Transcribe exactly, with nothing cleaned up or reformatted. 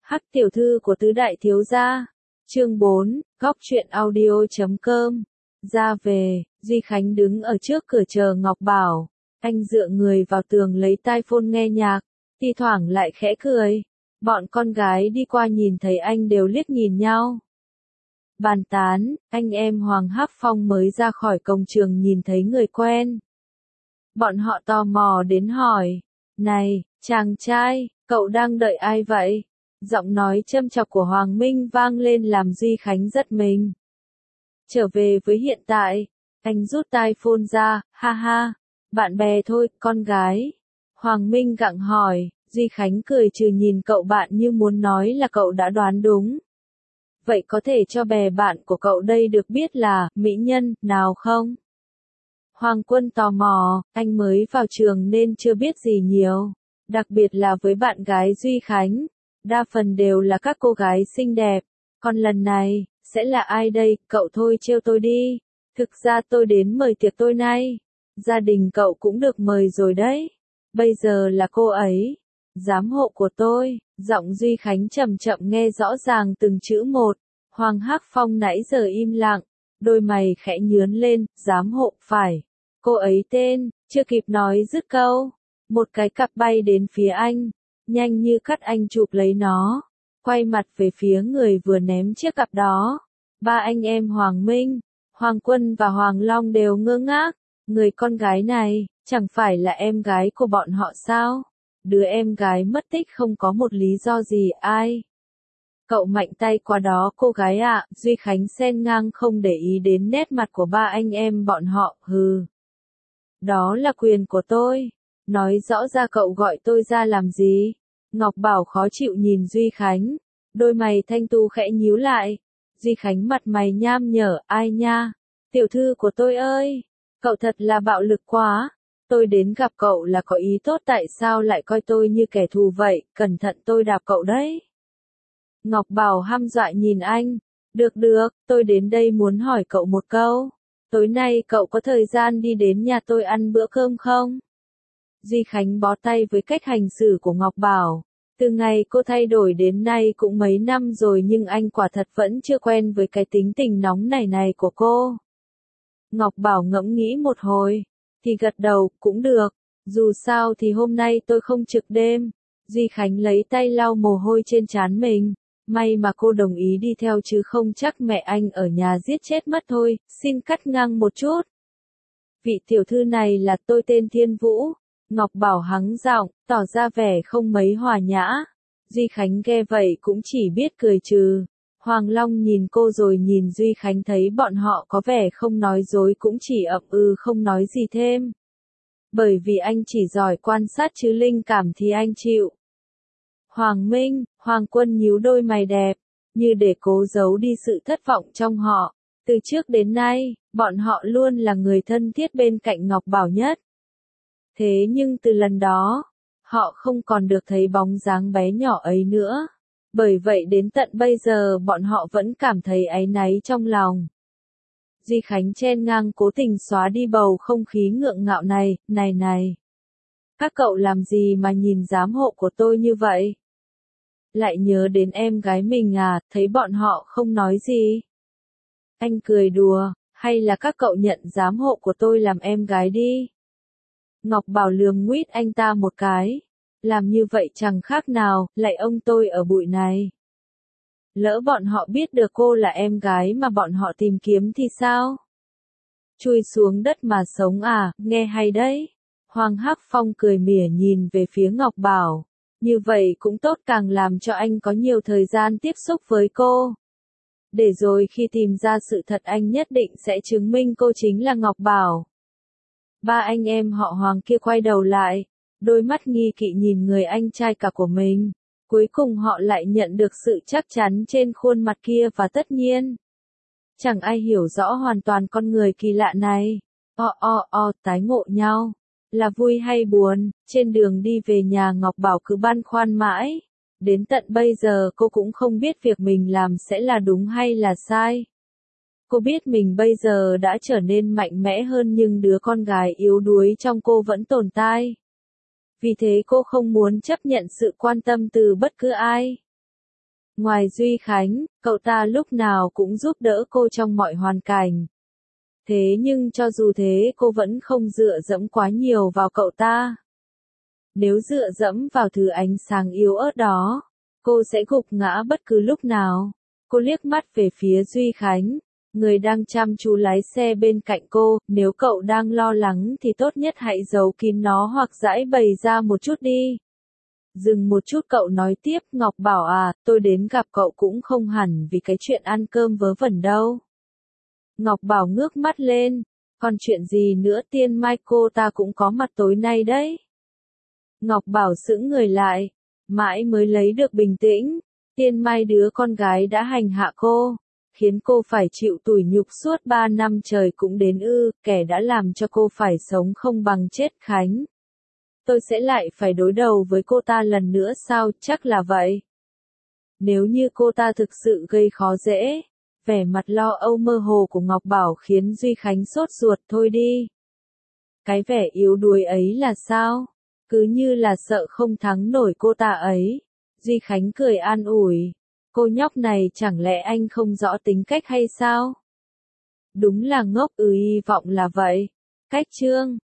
Hắc tiểu thư của tứ đại thiếu gia. Chương bốn, góc truyện audio chấm com. Ra về, Duy Khánh đứng ở trước cửa chờ Ngọc Bảo. Anh dựa người vào tường lấy tai phone nghe nhạc, thi thoảng lại khẽ cười. Bọn con gái đi qua nhìn thấy anh đều liếc nhìn nhau. Bàn tán, anh em Hoàng Hắc Phong mới ra khỏi cổng trường nhìn thấy người quen. Bọn họ tò mò đến hỏi, này, chàng trai, cậu đang đợi ai vậy? Giọng nói châm chọc của Hoàng Minh vang lên làm Duy Khánh giật mình. Trở về với hiện tại, anh rút tai phone ra, ha ha, bạn bè thôi, con gái. Hoàng Minh gặng hỏi, Duy Khánh cười trừ nhìn cậu bạn như muốn nói là cậu đã đoán đúng. Vậy có thể cho bè bạn của cậu đây được biết là, mỹ nhân, nào không? Hoàng Quân tò mò, anh mới vào trường nên chưa biết gì nhiều, đặc biệt là với bạn gái Duy Khánh. Đa phần đều là các cô gái xinh đẹp, còn lần này, sẽ là ai đây, cậu thôi trêu tôi đi. Thực ra tôi đến mời tiệc tôi nay, gia đình cậu cũng được mời rồi đấy. Bây giờ là cô ấy, giám hộ của tôi. Giọng Duy Khánh chậm chậm nghe rõ ràng từng chữ một. Hoàng Hắc Phong nãy giờ im lặng, đôi mày khẽ nhướn lên, giám hộ, phải. Cô ấy tên, chưa kịp nói dứt câu, một cái cặp bay đến phía anh, nhanh như cắt anh chụp lấy nó, quay mặt về phía người vừa ném chiếc cặp đó. Ba anh em Hoàng Minh, Hoàng Quân và Hoàng Long đều ngơ ngác, người con gái này, chẳng phải là em gái của bọn họ sao? Đứa em gái mất tích không có một lý do gì, ai? Cậu mạnh tay qua đó cô gái ạ, à, Duy Khánh xen ngang không để ý đến nét mặt của ba anh em bọn họ, hừ. Đó là quyền của tôi, nói rõ ra cậu gọi tôi ra làm gì? Ngọc Bảo khó chịu nhìn Duy Khánh, đôi mày thanh tu khẽ nhíu lại. Duy Khánh mặt mày nham nhở, ai nha? Tiểu thư của tôi ơi, cậu thật là bạo lực quá. Tôi đến gặp cậu là có ý tốt, tại sao lại coi tôi như kẻ thù vậy, cẩn thận tôi đạp cậu đấy. Ngọc Bảo hăm dọa nhìn anh, được được, tôi đến đây muốn hỏi cậu một câu. Tối nay cậu có thời gian đi đến nhà tôi ăn bữa cơm không? Duy Khánh bó tay với cách hành xử của Ngọc Bảo. Từ ngày cô thay đổi đến nay cũng mấy năm rồi nhưng anh quả thật vẫn chưa quen với cái tính tình nóng nảy này của cô. Ngọc Bảo ngẫm nghĩ một hồi, thì gật đầu, cũng được, dù sao thì hôm nay tôi không trực đêm. Duy Khánh lấy tay lau mồ hôi trên trán mình, may mà cô đồng ý đi theo chứ không chắc mẹ anh ở nhà giết chết mất thôi, xin cắt ngang một chút. Vị tiểu thư này là tôi tên Thiên Vũ. Ngọc Bảo hắng giọng, tỏ ra vẻ không mấy hòa nhã. Duy Khánh nghe vậy cũng chỉ biết cười trừ. Hoàng Long nhìn cô rồi nhìn Duy Khánh thấy bọn họ có vẻ không nói dối cũng chỉ ậm ừ không nói gì thêm. Bởi vì anh chỉ giỏi quan sát chứ linh cảm thì anh chịu. Hoàng Minh, Hoàng Quân nhíu đôi mày đẹp, như để cố giấu đi sự thất vọng trong họ. Từ trước đến nay, bọn họ luôn là người thân thiết bên cạnh Ngọc Bảo nhất. Thế nhưng từ lần đó, họ không còn được thấy bóng dáng bé nhỏ ấy nữa. Bởi vậy đến tận bây giờ bọn họ vẫn cảm thấy áy náy trong lòng. Duy Khánh chen ngang cố tình xóa đi bầu không khí ngượng ngạo này, này này. Các cậu làm gì mà nhìn giám hộ của tôi như vậy? Lại nhớ đến em gái mình à, thấy bọn họ không nói gì. Anh cười đùa, hay là các cậu nhận giám hộ của tôi làm em gái đi. Ngọc Bảo lườm nguýt anh ta một cái. Làm như vậy chẳng khác nào, lại ông tôi ở bụi này. Lỡ bọn họ biết được cô là em gái mà bọn họ tìm kiếm thì sao? Chui xuống đất mà sống à, nghe hay đấy. Hoàng Hắc Phong cười mỉa nhìn về phía Ngọc Bảo. Như vậy cũng tốt, càng làm cho anh có nhiều thời gian tiếp xúc với cô. Để rồi khi tìm ra sự thật anh nhất định sẽ chứng minh cô chính là Ngọc Bảo. Ba anh em họ Hoàng kia quay đầu lại, đôi mắt nghi kỵ nhìn người anh trai cả của mình. Cuối cùng họ lại nhận được sự chắc chắn trên khuôn mặt kia và tất nhiên, chẳng ai hiểu rõ hoàn toàn con người kỳ lạ này. O o o, tái ngộ nhau. Là vui hay buồn, trên đường đi về nhà Ngọc Bảo cứ băn khoăn mãi. Đến tận bây giờ cô cũng không biết việc mình làm sẽ là đúng hay là sai. Cô biết mình bây giờ đã trở nên mạnh mẽ hơn nhưng đứa con gái yếu đuối trong cô vẫn tồn tại. Vì thế cô không muốn chấp nhận sự quan tâm từ bất cứ ai. Ngoài Duy Khánh, cậu ta lúc nào cũng giúp đỡ cô trong mọi hoàn cảnh. Thế nhưng cho dù thế cô vẫn không dựa dẫm quá nhiều vào cậu ta. Nếu dựa dẫm vào thứ ánh sáng yếu ớt đó, cô sẽ gục ngã bất cứ lúc nào. Cô liếc mắt về phía Duy Khánh, người đang chăm chú lái xe bên cạnh cô, nếu cậu đang lo lắng thì tốt nhất hãy giấu kín nó hoặc giãi bày ra một chút đi. Dừng một chút cậu nói tiếp, Ngọc Bảo à, tôi đến gặp cậu cũng không hẳn vì cái chuyện ăn cơm vớ vẩn đâu. Ngọc Bảo ngước mắt lên, còn chuyện gì nữa, Tiên Mai cô ta cũng có mặt tối nay đấy. Ngọc Bảo sững người lại, mãi mới lấy được bình tĩnh, Tiên Mai đứa con gái đã hành hạ cô, khiến cô phải chịu tủi nhục suốt ba năm trời cũng đến ư, kẻ đã làm cho cô phải sống không bằng chết Khánh. Tôi sẽ lại phải đối đầu với cô ta lần nữa sao, chắc là vậy. Nếu như cô ta thực sự gây khó dễ, vẻ mặt lo âu mơ hồ của Ngọc Bảo khiến Duy Khánh sốt ruột, thôi đi. Cái vẻ yếu đuối ấy là sao? Cứ như là sợ không thắng nổi cô ta ấy. Duy Khánh cười an ủi. Cô nhóc này chẳng lẽ anh không rõ tính cách hay sao? Đúng là ngốc, ừ, hy vọng là vậy. Cách chương